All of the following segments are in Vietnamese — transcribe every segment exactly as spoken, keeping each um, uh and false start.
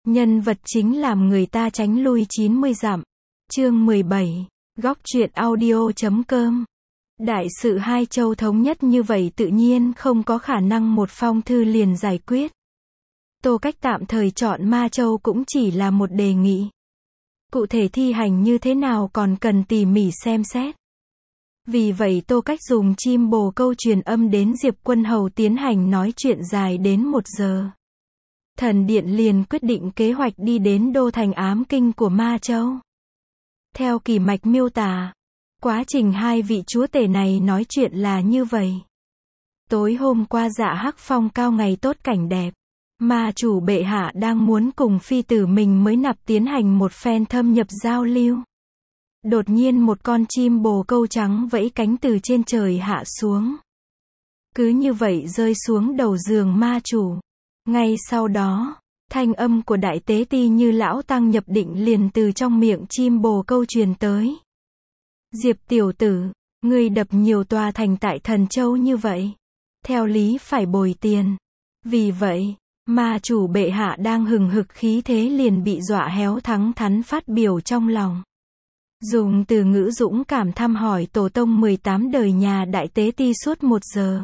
Nhân vật chính làm người ta tránh lui chín mươi dặm. Chương mười bảy. Góc truyện audio chấm com. Đại sự hai châu thống nhất như vậy tự nhiên không có khả năng một phong thư liền giải quyết. Tô Cách tạm thời chọn Ma Châu cũng chỉ là một đề nghị. Cụ thể thi hành như thế nào còn cần tỉ mỉ xem xét. Vì vậy Tô Cách dùng chim bồ câu truyền âm đến Diệp Quân Hầu tiến hành nói chuyện dài đến một giờ. Thần điện liền quyết định kế hoạch đi đến đô thành ám kinh của Ma Châu. Theo Kỳ Mạch miêu tả, quá trình hai vị chúa tể này nói chuyện là như vậy. Tối hôm qua Dạ Hắc phong cao ngày tốt cảnh đẹp. Ma chủ bệ hạ đang muốn cùng phi tử mình mới nạp tiến hành một phen thâm nhập giao lưu. Đột nhiên một con chim bồ câu trắng vẫy cánh từ trên trời hạ xuống. Cứ như vậy rơi xuống đầu giường ma chủ. Ngay sau đó, thanh âm của đại tế ti như lão tăng nhập định liền từ trong miệng chim bồ câu truyền tới. Diệp tiểu tử, ngươi đập nhiều tòa thành tại Thần Châu như vậy. Theo lý phải bồi tiền. Vì vậy, ma chủ bệ hạ đang hừng hực khí thế liền bị dọa héo thắng thắn phát biểu trong lòng. Dùng từ ngữ dũng cảm thăm hỏi tổ tông mười tám đời nhà đại tế ti suốt một giờ.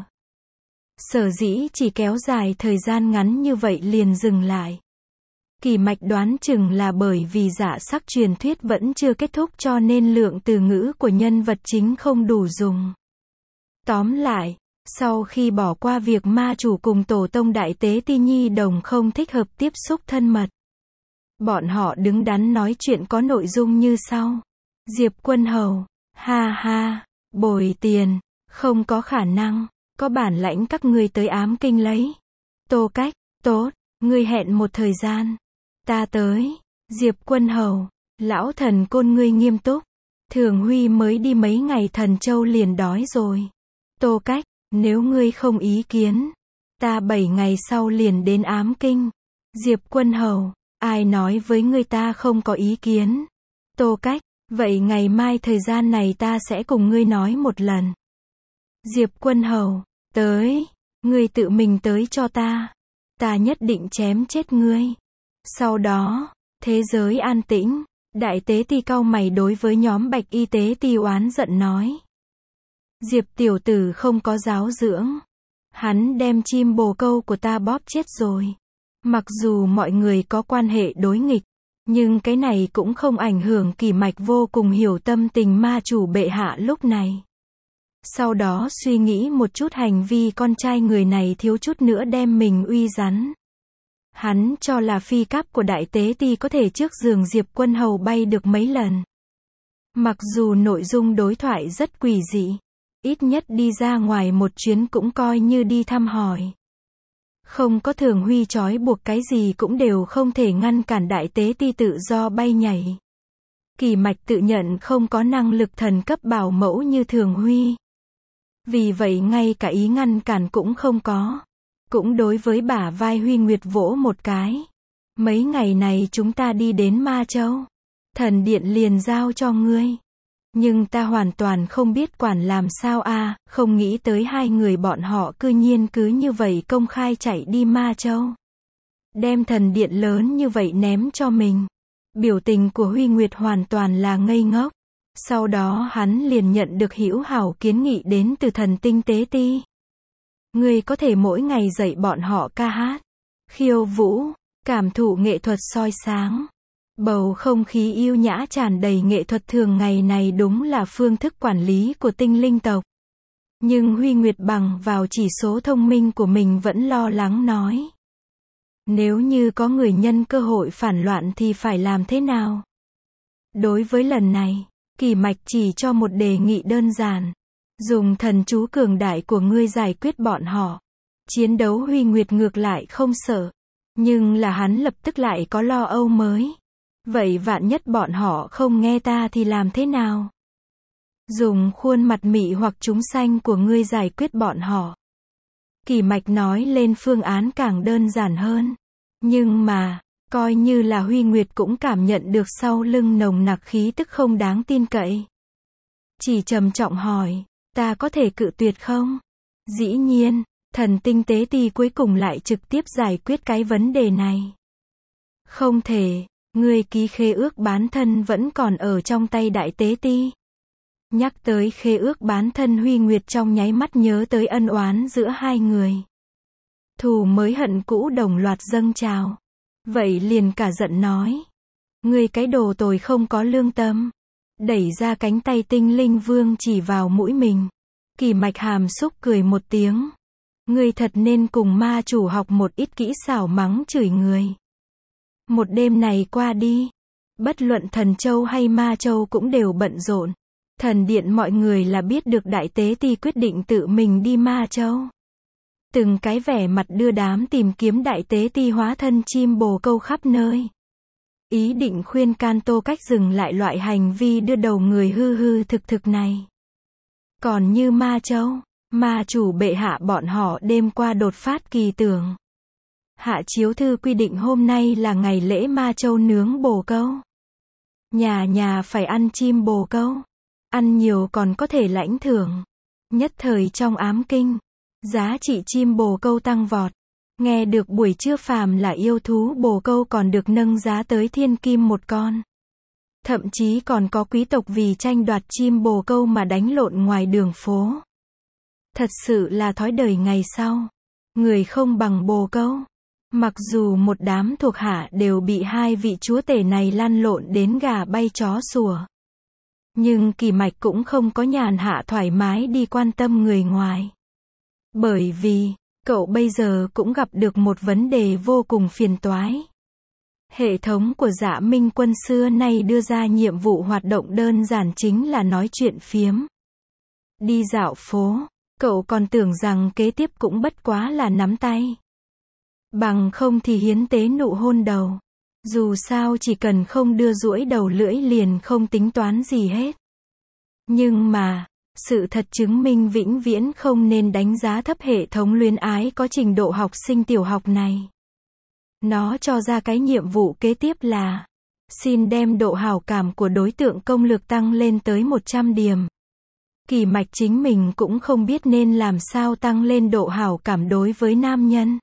Sở dĩ chỉ kéo dài thời gian ngắn như vậy liền dừng lại. Kỳ Mạch đoán chừng là bởi vì Dạ Sắc truyền thuyết vẫn chưa kết thúc cho nên lượng từ ngữ của nhân vật chính không đủ dùng. Tóm lại, sau khi bỏ qua việc ma chủ cùng tổ tông đại tế ti nhi đồng không thích hợp tiếp xúc thân mật, bọn họ đứng đắn nói chuyện có nội dung như sau. Diệp Quân Hầu, ha ha, bồi tiền, không có khả năng, có bản lãnh các ngươi tới ám kinh lấy. Tô Cách, tốt, ngươi hẹn một thời gian, ta tới. Diệp Quân Hầu, lão thần côn ngươi nghiêm túc, Thường Huy mới đi mấy ngày Thần Châu liền đói rồi. Tô Cách, nếu ngươi không ý kiến, ta bảy ngày sau liền đến ám kinh. Diệp Quân Hầu, ai nói với ngươi ta không có ý kiến. Tô Cách, vậy ngày mai thời gian này ta sẽ cùng ngươi nói một lần. Diệp Quân Hầu, tới, ngươi tự mình tới cho ta. Ta nhất định chém chết ngươi. Sau đó, thế giới an tĩnh, đại tế ti cau mày đối với nhóm bạch y tế ti oán giận nói. Diệp tiểu tử không có giáo dưỡng. Hắn đem chim bồ câu của ta bóp chết rồi. Mặc dù mọi người có quan hệ đối nghịch, nhưng cái này cũng không ảnh hưởng Kỳ Mạch vô cùng hiểu tâm tình ma chủ bệ hạ lúc này. Sau đó suy nghĩ một chút hành vi con trai người này thiếu chút nữa đem mình uy rắn. Hắn cho là phi cáp của đại tế ti có thể trước giường Diệp Quân Hầu bay được mấy lần. Mặc dù nội dung đối thoại rất quỷ dị, ít nhất đi ra ngoài một chuyến cũng coi như đi thăm hỏi. Không có Thường Huy trói buộc cái gì cũng đều không thể ngăn cản đại tế ti tự do bay nhảy. Kỳ Mạch tự nhận không có năng lực thần cấp bảo mẫu như Thường Huy. Vì vậy ngay cả ý ngăn cản cũng không có. Cũng đối với bả vai Huy Nguyệt vỗ một cái. Mấy ngày này chúng ta đi đến Ma Châu. Thần điện liền giao cho ngươi. Nhưng ta hoàn toàn không biết quản làm sao a, à, không nghĩ tới hai người bọn họ cư nhiên cứ như vậy công khai chạy đi Ma Châu. Đem thần điện lớn như vậy ném cho mình. Biểu tình của Huy Nguyệt hoàn toàn là ngây ngốc. Sau đó hắn liền nhận được hữu hảo kiến nghị đến từ thần tinh tế ti. Ngươi có thể mỗi ngày dạy bọn họ ca hát, khiêu vũ, cảm thụ nghệ thuật soi sáng. Bầu không khí yêu nhã tràn đầy nghệ thuật thường ngày này đúng là phương thức quản lý của tinh linh tộc. Nhưng Huy Nguyệt bằng vào chỉ số thông minh của mình vẫn lo lắng nói. Nếu như có người nhân cơ hội phản loạn thì phải làm thế nào? Đối với lần này, Kỳ Mạch chỉ cho một đề nghị đơn giản. Dùng thần chú cường đại của ngươi giải quyết bọn họ. Chiến đấu Huy Nguyệt ngược lại không sợ. Nhưng là hắn lập tức lại có lo âu mới. Vậy vạn nhất bọn họ không nghe ta thì làm thế nào? Dùng khuôn mặt mị hoặc chúng sanh của ngươi giải quyết bọn họ. Kỳ Mạch nói lên phương án càng đơn giản hơn. Nhưng mà, coi như là Huy Nguyệt cũng cảm nhận được sau lưng nồng nặc khí tức không đáng tin cậy. Chỉ trầm trọng hỏi, ta có thể cự tuyệt không? Dĩ nhiên, thần tinh tế ti cuối cùng lại trực tiếp giải quyết cái vấn đề này. Không thể, ngươi ký khế ước bán thân vẫn còn ở trong tay Đại Tế Ti. Nhắc tới khế ước bán thân, Huy Nguyệt trong nháy mắt nhớ tới ân oán giữa hai người. Thù mới hận cũ đồng loạt dâng trào. Vậy liền cả giận nói. Ngươi cái đồ tồi không có lương tâm. Đẩy ra cánh tay Tinh Linh Vương chỉ vào mũi mình. Kỳ Mạch hàm xúc cười một tiếng. Ngươi thật nên cùng ma chủ học một ít kỹ xảo mắng chửi người. Một đêm này qua đi, bất luận Thần Châu hay Ma Châu cũng đều bận rộn. Thần điện mọi người là biết được Đại Tế Ti quyết định tự mình đi Ma Châu. Từng cái vẻ mặt đưa đám tìm kiếm Đại Tế Ti hóa thân chim bồ câu khắp nơi. Ý định khuyên can Tô Cách dừng lại loại hành vi đưa đầu người hư hư thực thực này. Còn như Ma Châu, ma chủ bệ hạ bọn họ đêm qua đột phát kỳ tưởng. Hạ chiếu thư quy định hôm nay là ngày lễ Ma Châu nướng bồ câu. Nhà nhà phải ăn chim bồ câu. Ăn nhiều còn có thể lãnh thưởng. Nhất thời trong ám kinh, giá trị chim bồ câu tăng vọt. Nghe được buổi trưa phàm là yêu thú bồ câu còn được nâng giá tới thiên kim một con. Thậm chí còn có quý tộc vì tranh đoạt chim bồ câu mà đánh lộn ngoài đường phố. Thật sự là thói đời ngày sau. Người không bằng bồ câu. Mặc dù một đám thuộc hạ đều bị hai vị chúa tể này lăn lộn đến gà bay chó sủa. Nhưng Kỳ Mạch cũng không có nhàn hạ thoải mái đi quan tâm người ngoài. Bởi vì, cậu bây giờ cũng gặp được một vấn đề vô cùng phiền toái. Hệ thống của Dạ Minh Quân xưa nay đưa ra nhiệm vụ hoạt động đơn giản chính là nói chuyện phiếm. Đi dạo phố, cậu còn tưởng rằng kế tiếp cũng bất quá là nắm tay. Bằng không thì hiến tế nụ hôn đầu. Dù sao chỉ cần không đưa duỗi đầu lưỡi liền không tính toán gì hết. Nhưng mà, sự thật chứng minh vĩnh viễn không nên đánh giá thấp hệ thống luyến ái có trình độ học sinh tiểu học này. Nó cho ra cái nhiệm vụ kế tiếp là xin đem độ hảo cảm của đối tượng công lược tăng lên tới một trăm điểm. Kỳ Mạch chính mình cũng không biết nên làm sao tăng lên độ hảo cảm đối với nam nhân.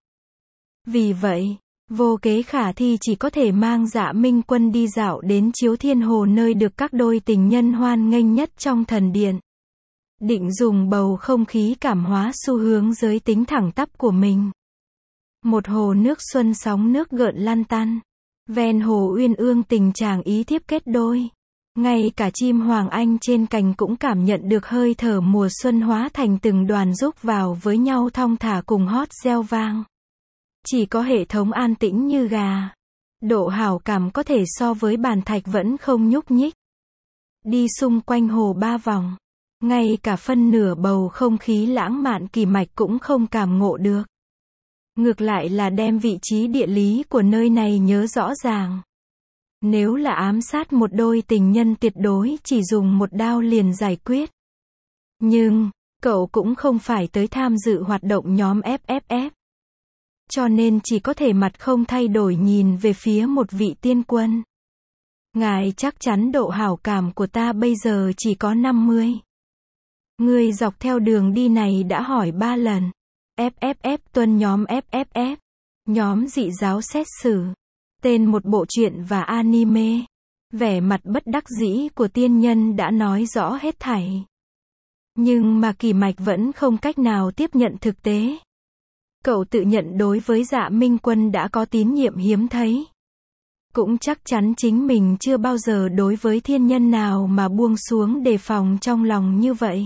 Vì vậy, vô kế khả thi chỉ có thể mang Dạ Minh Quân đi dạo đến Chiếu Thiên Hồ nơi được các đôi tình nhân hoan nghênh nhất trong thần điện. Định dùng bầu không khí cảm hóa xu hướng giới tính thẳng tắp của mình. Một hồ nước xuân sóng nước gợn lăn tăn. Ven hồ uyên ương tình chàng ý thiếp kết đôi. Ngay cả chim hoàng anh trên cành cũng cảm nhận được hơi thở mùa xuân hóa thành từng đoàn rúc vào với nhau thong thả cùng hót reo vang. Chỉ có hệ thống an tĩnh như gà. Độ hảo cảm có thể so với bàn thạch vẫn không nhúc nhích. Đi xung quanh hồ ba vòng. Ngay cả phân nửa bầu không khí lãng mạn Kỳ Mạch cũng không cảm ngộ được. Ngược lại là đem vị trí địa lý của nơi này nhớ rõ ràng. Nếu là ám sát một đôi tình nhân tuyệt đối chỉ dùng một đao liền giải quyết. Nhưng, cậu cũng không phải tới tham dự hoạt động nhóm ép ép ép. Cho nên chỉ có thể mặt không thay đổi nhìn về phía một vị tiên quân. Ngài chắc chắn độ hảo cảm của ta bây giờ chỉ có năm mươi. Ngươi dọc theo đường đi này đã hỏi ba lần. ép ép ép tuân nhóm ép ép ép. Nhóm dị giáo xét xử. Tên một bộ truyện và anime. Vẻ mặt bất đắc dĩ của tiên nhân đã nói rõ hết thảy. Nhưng mà Kỳ Mạch vẫn không cách nào tiếp nhận thực tế. Cậu tự nhận đối với Dạ Minh Quân đã có tín nhiệm hiếm thấy. Cũng chắc chắn chính mình chưa bao giờ đối với thiên nhân nào mà buông xuống đề phòng trong lòng như vậy.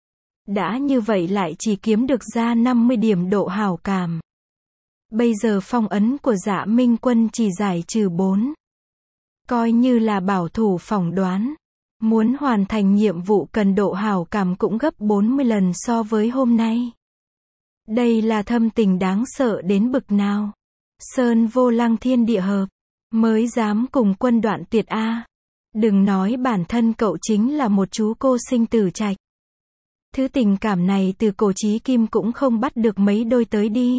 Đã như vậy lại chỉ kiếm được ra năm mươi điểm độ hảo cảm. Bây giờ phong ấn của Dạ Minh Quân chỉ giải trừ bốn. Coi như là bảo thủ phỏng đoán. Muốn hoàn thành nhiệm vụ cần độ hảo cảm cũng gấp bốn mươi lần so với hôm nay. Đây là thâm tình đáng sợ đến bực nào. Sơn vô lăng thiên địa hợp. Mới dám cùng quân đoạn tuyệt a. Đừng nói bản thân cậu chính là một chú cô sinh tử trạch. Thứ tình cảm này từ cổ chí kim cũng không bắt được mấy đôi tới đi.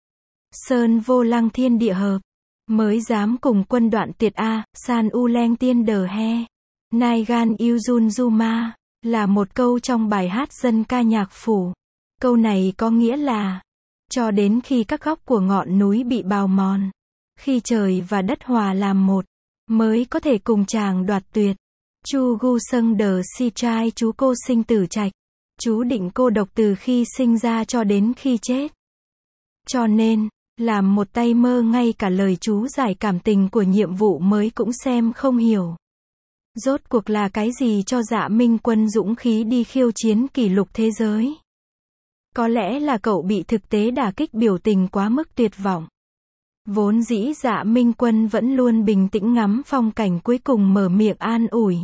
Sơn vô lăng thiên địa hợp. Mới dám cùng quân đoạn tuyệt a. San u leng tiên đờ he. Nai gan yêu jun juma. Là một câu trong bài hát dân ca nhạc phủ. Câu này có nghĩa là cho đến khi các góc của ngọn núi bị bào mòn, Khi trời và đất hòa làm một, mới có thể cùng chàng đoạt tuyệt. Chu Gu Sâng Đờ Si Trai chú cô sinh tử trạch. Chú định cô độc từ khi sinh ra cho đến khi chết. Cho nên, làm một tay mơ ngay cả lời chú giải cảm tình của nhiệm vụ mới cũng xem không hiểu. Rốt cuộc là cái gì cho Dạ Minh Quân dũng khí đi khiêu chiến kỷ lục thế giới? Có lẽ là cậu bị thực tế đả kích biểu tình quá mức tuyệt vọng. Vốn dĩ Dạ Minh Quân vẫn luôn bình tĩnh ngắm phong cảnh cuối cùng mở miệng an ủi.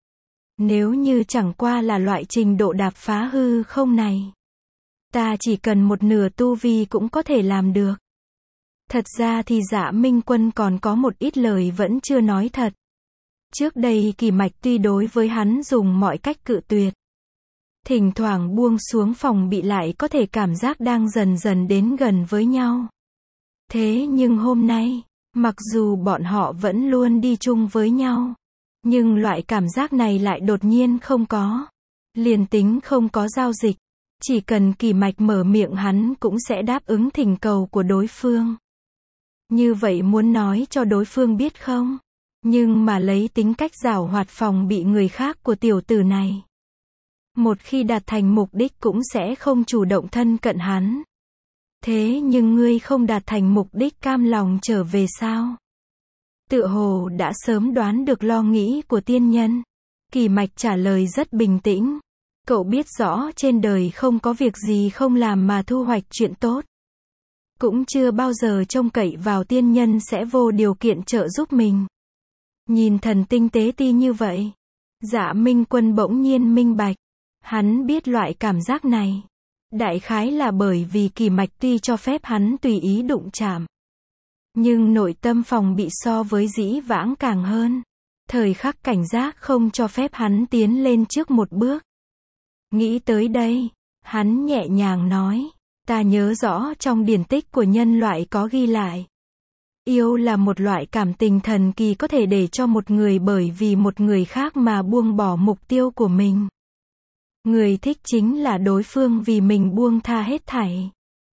Nếu như chẳng qua là loại trình độ đạp phá hư không này, ta chỉ cần một nửa tu vi cũng có thể làm được. Thật ra thì Dạ Minh Quân còn có một ít lời vẫn chưa nói thật. Trước đây Kỳ Mạch tuy đối với hắn dùng mọi cách cự tuyệt. Thỉnh thoảng buông xuống phòng bị lại có thể cảm giác đang dần dần đến gần với nhau. Thế nhưng hôm nay, mặc dù bọn họ vẫn luôn đi chung với nhau, nhưng loại cảm giác này lại đột nhiên không có. Liền tính không có giao dịch, chỉ cần Kỳ Mạch mở miệng hắn cũng sẽ đáp ứng thỉnh cầu của đối phương. Như vậy muốn nói cho đối phương biết không? Nhưng mà lấy tính cách giảo hoạt phòng bị người khác của tiểu tử này, một khi đạt thành mục đích cũng sẽ không chủ động thân cận hắn. Thế nhưng ngươi không đạt thành mục đích cam lòng trở về sao? Tựa hồ đã sớm đoán được lo nghĩ của tiên nhân. Kỳ Mạch trả lời rất bình tĩnh. Cậu biết rõ trên đời không có việc gì không làm mà thu hoạch chuyện tốt. Cũng chưa bao giờ trông cậy vào tiên nhân sẽ vô điều kiện trợ giúp mình. Nhìn thần tinh tế ti như vậy, Dạ Minh Quân bỗng nhiên minh bạch. Hắn biết loại cảm giác này. Đại khái là bởi vì Kỳ Mạch tuy cho phép hắn tùy ý đụng chạm, nhưng nội tâm phòng bị so với dĩ vãng càng hơn. Thời khắc cảnh giác không cho phép hắn tiến lên trước một bước. Nghĩ tới đây, hắn nhẹ nhàng nói, ta nhớ rõ trong điển tích của nhân loại có ghi lại. Yêu là một loại cảm tình thần kỳ có thể để cho một người bởi vì một người khác mà buông bỏ mục tiêu của mình. Người thích chính là đối phương vì mình buông tha hết thảy,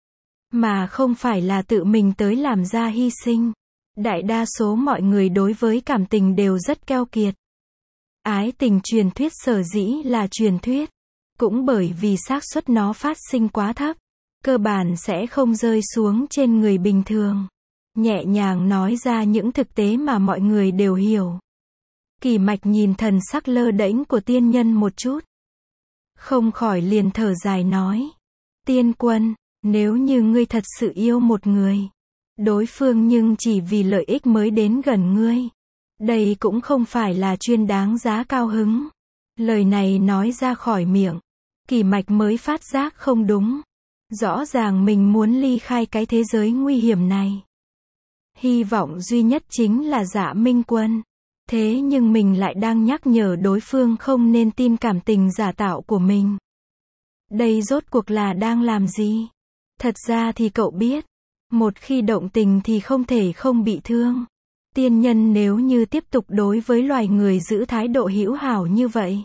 mà không phải là tự mình tới làm ra hy sinh. Đại đa số mọi người đối với cảm tình đều rất keo kiệt. Ái tình truyền thuyết sở dĩ là truyền thuyết, cũng bởi vì xác suất nó phát sinh quá thấp, cơ bản sẽ không rơi xuống trên người bình thường. Nhẹ nhàng nói ra những thực tế mà mọi người đều hiểu. Kỳ Mạch nhìn thần sắc lơ đễnh của tiên nhân một chút, không khỏi liền thở dài nói, tiên quân, nếu như ngươi thật sự yêu một người, đối phương nhưng chỉ vì lợi ích mới đến gần ngươi, đây cũng không phải là chuyên đáng giá cao hứng. Lời này nói ra khỏi miệng, Kỳ Mạch mới phát giác không đúng. Rõ ràng mình muốn ly khai cái thế giới nguy hiểm này. Hy vọng duy nhất chính là Dạ Minh Quân. Thế nhưng mình lại đang nhắc nhở đối phương không nên tin cảm tình giả tạo của mình. Đây rốt cuộc là đang làm gì? Thật ra thì cậu biết, một khi động tình thì không thể không bị thương. Tiên nhân nếu như tiếp tục đối với loài người giữ thái độ hữu hảo như vậy,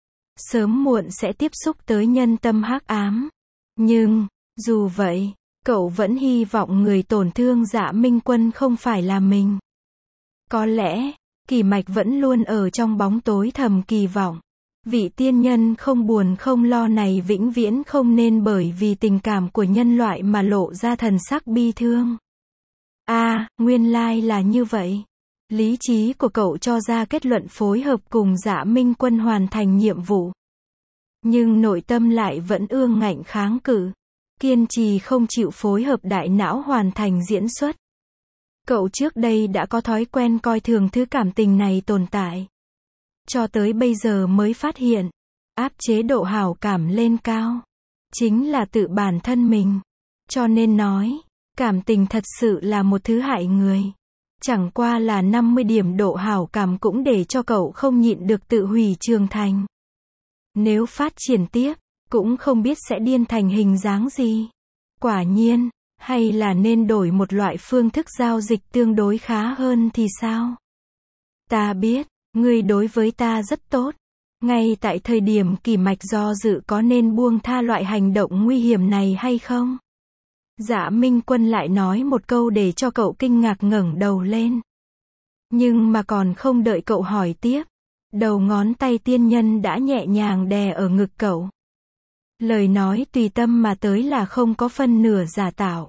sớm muộn sẽ tiếp xúc tới nhân tâm hắc ám. Nhưng, dù vậy, cậu vẫn hy vọng người tổn thương Dạ Minh Quân không phải là mình. Có lẽ, Kỳ Mạch vẫn luôn ở trong bóng tối thầm kỳ vọng. Vị tiên nhân không buồn không lo này vĩnh viễn không nên bởi vì tình cảm của nhân loại mà lộ ra thần sắc bi thương. À, nguyên lai là như vậy. Lý trí của cậu cho ra kết luận phối hợp cùng Dạ Minh Quân hoàn thành nhiệm vụ. Nhưng nội tâm lại vẫn ương ngạnh kháng cự, kiên trì không chịu phối hợp đại não hoàn thành diễn xuất. Cậu trước đây đã có thói quen coi thường thứ cảm tình này tồn tại. Cho tới bây giờ mới phát hiện, áp chế độ hảo cảm lên cao, chính là tự bản thân mình. Cho nên nói, cảm tình thật sự là một thứ hại người. Chẳng qua là năm mươi điểm độ hảo cảm cũng để cho cậu không nhịn được tự hủy trường thành. Nếu phát triển tiếp, cũng không biết sẽ điên thành hình dáng gì. Quả nhiên, hay là nên đổi một loại phương thức giao dịch tương đối khá hơn thì sao? Ta biết, ngươi đối với ta rất tốt. Ngay tại thời điểm Kỳ Mạch do dự có nên buông tha loại hành động nguy hiểm này hay không? Dạ Minh Quân lại nói một câu để cho cậu kinh ngạc ngẩng đầu lên. Nhưng mà còn không đợi cậu hỏi tiếp, đầu ngón tay tiên nhân đã nhẹ nhàng đè ở ngực cậu. Lời nói tùy tâm mà tới là không có phân nửa giả tạo.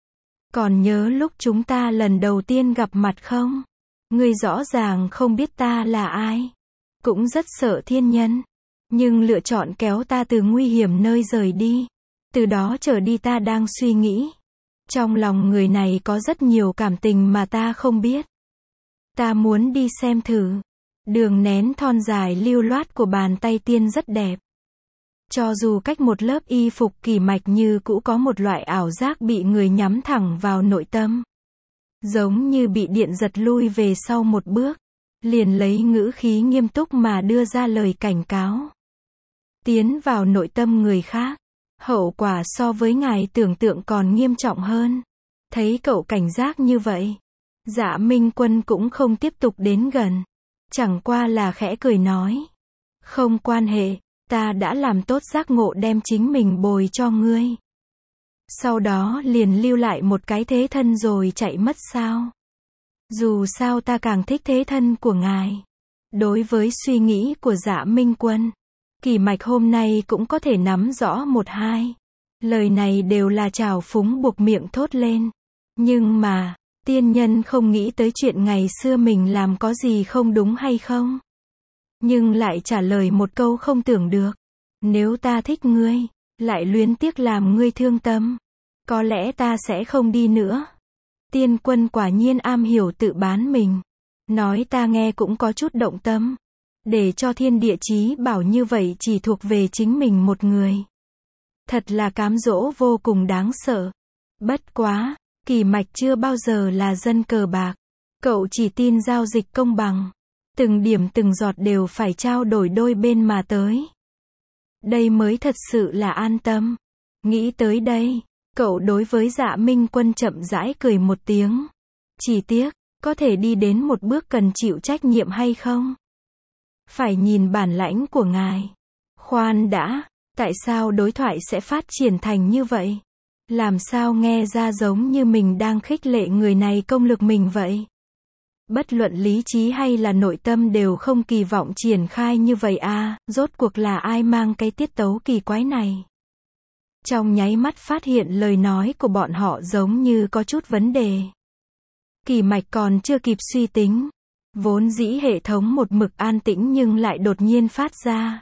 Còn nhớ lúc chúng ta lần đầu tiên gặp mặt không? Ngươi rõ ràng không biết ta là ai. Cũng rất sợ thiên nhân. Nhưng lựa chọn kéo ta từ nguy hiểm nơi rời đi. Từ đó trở đi ta đang suy nghĩ. Trong lòng người này có rất nhiều cảm tình mà ta không biết. Ta muốn đi xem thử. Đường nén thon dài lưu loát của bàn tay tiên rất đẹp. Cho dù cách một lớp y phục Kỳ Mạch như cũ có một loại ảo giác bị người nhắm thẳng vào nội tâm. Giống như bị điện giật lui về sau một bước. Liền lấy ngữ khí nghiêm túc mà đưa ra lời cảnh cáo. Tiến vào nội tâm người khác. Hậu quả so với ngài tưởng tượng còn nghiêm trọng hơn. Thấy cậu cảnh giác như vậy. Dạ Minh Quân cũng không tiếp tục đến gần. Chẳng qua là khẽ cười nói. Không quan hệ, ta đã làm tốt giác ngộ đem chính mình bồi cho ngươi. Sau đó liền lưu lại một cái thế thân rồi chạy mất sao. Dù sao ta càng thích thế thân của ngài. Đối với suy nghĩ của Dạ Minh Quân, Kỳ Mạch hôm nay cũng có thể nắm rõ một hai. Lời này đều là trào phúng buộc miệng thốt lên. Nhưng mà, tiên nhân không nghĩ tới chuyện ngày xưa mình làm có gì không đúng hay không. Nhưng lại trả lời một câu không tưởng được. Nếu ta thích ngươi, lại luyến tiếc làm ngươi thương tâm, có lẽ ta sẽ không đi nữa. Tiên Quân quả nhiên am hiểu tự bán mình. Nói ta nghe cũng có chút động tâm. Để cho thiên địa chí bảo như vậy chỉ thuộc về chính mình một người. Thật là cám dỗ vô cùng đáng sợ. Bất quá, Kỳ Mạch chưa bao giờ là dân cờ bạc. Cậu chỉ tin giao dịch công bằng. Từng điểm từng giọt đều phải trao đổi đôi bên mà tới. Đây mới thật sự là an tâm. Nghĩ tới đây, cậu đối với Dạ Minh Quân chậm rãi cười một tiếng. Chỉ tiếc, có thể đi đến một bước cần chịu trách nhiệm hay không? Phải nhìn bản lãnh của ngài. Khoan đã, tại sao đối thoại sẽ phát triển thành như vậy? Làm sao nghe ra giống như mình đang khích lệ người này công lực mình vậy? Bất luận lý trí hay là nội tâm đều không kỳ vọng triển khai như vậy à, rốt cuộc là ai mang cái tiết tấu kỳ quái này? Trong nháy mắt phát hiện lời nói của bọn họ giống như có chút vấn đề. Kỳ Mạch còn chưa kịp suy tính. Vốn dĩ hệ thống một mực an tĩnh nhưng lại đột nhiên phát ra.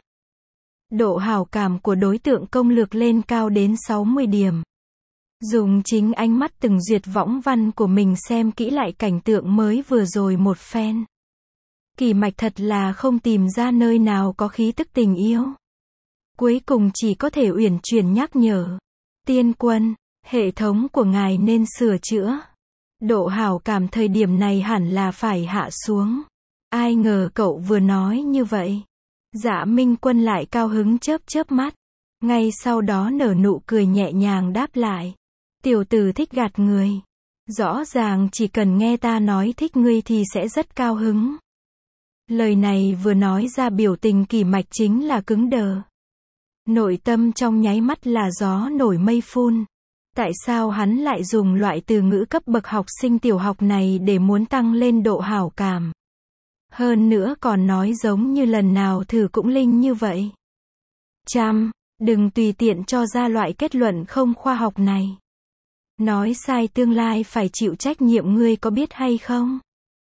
Độ hảo cảm của đối tượng công lược lên cao đến sáu mươi điểm. Dùng chính ánh mắt từng duyệt võng văn của mình xem kỹ lại cảnh tượng mới vừa rồi một phen. Kỳ Mạch thật là không tìm ra nơi nào có khí tức tình yêu. Cuối cùng chỉ có thể uyển chuyển nhắc nhở. Tiên Quân, hệ thống của ngài nên sửa chữa. Độ hảo cảm thời điểm này hẳn là phải hạ xuống. Ai ngờ cậu vừa nói như vậy. Dạ Minh Quân lại cao hứng chớp chớp mắt. Ngay sau đó nở nụ cười nhẹ nhàng đáp lại. Tiểu tử thích gạt người. Rõ ràng chỉ cần nghe ta nói thích ngươi thì sẽ rất cao hứng. Lời này vừa nói ra biểu tình Kỳ Mạch chính là cứng đờ. Nội tâm trong nháy mắt là gió nổi mây phun. Tại sao hắn lại dùng loại từ ngữ cấp bậc học sinh tiểu học này để muốn tăng lên độ hảo cảm? Hơn nữa còn nói giống như lần nào thử cũng linh như vậy. Chăm, đừng tùy tiện cho ra loại kết luận không khoa học này. Nói sai tương lai phải chịu trách nhiệm, ngươi có biết hay không?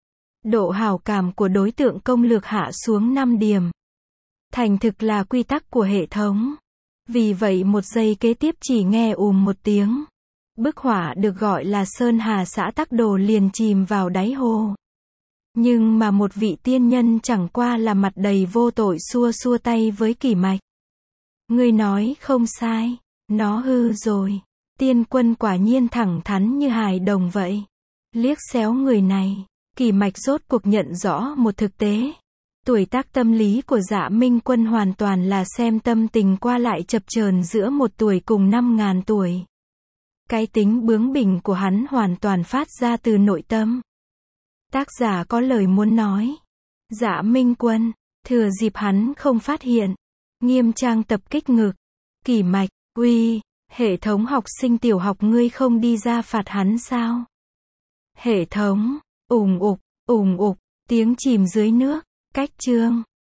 Độ hảo cảm của đối tượng công lược hạ xuống năm điểm. Thành thực là quy tắc của hệ thống. Vì vậy một giây kế tiếp chỉ nghe ùm một tiếng. Bức hỏa được gọi là Sơn Hà xã Tắc Đồ liền chìm vào đáy hồ. Nhưng mà một vị tiên nhân chẳng qua là mặt đầy vô tội xua xua tay với Kỳ Mạch. Ngươi nói không sai, nó hư rồi. Tiên Quân quả nhiên thẳng thắn như hài đồng vậy. Liếc xéo người này, Kỳ Mạch rốt cuộc nhận rõ một thực tế. Tuổi tác tâm lý của Dạ Minh Quân hoàn toàn là xem tâm tình qua lại chập chờn giữa một tuổi cùng năm ngàn tuổi. Cái tính bướng bỉnh của hắn hoàn toàn phát ra từ nội tâm. Tác giả có lời muốn nói. Dạ Minh Quân, thừa dịp hắn không phát hiện, nghiêm trang tập kích ngực. Kỳ Mạch, uy, Hệ thống học sinh tiểu học ngươi không đi ra phạt hắn sao? Hệ thống, ùng ục, ùng ục, tiếng chìm dưới nước, cách chương.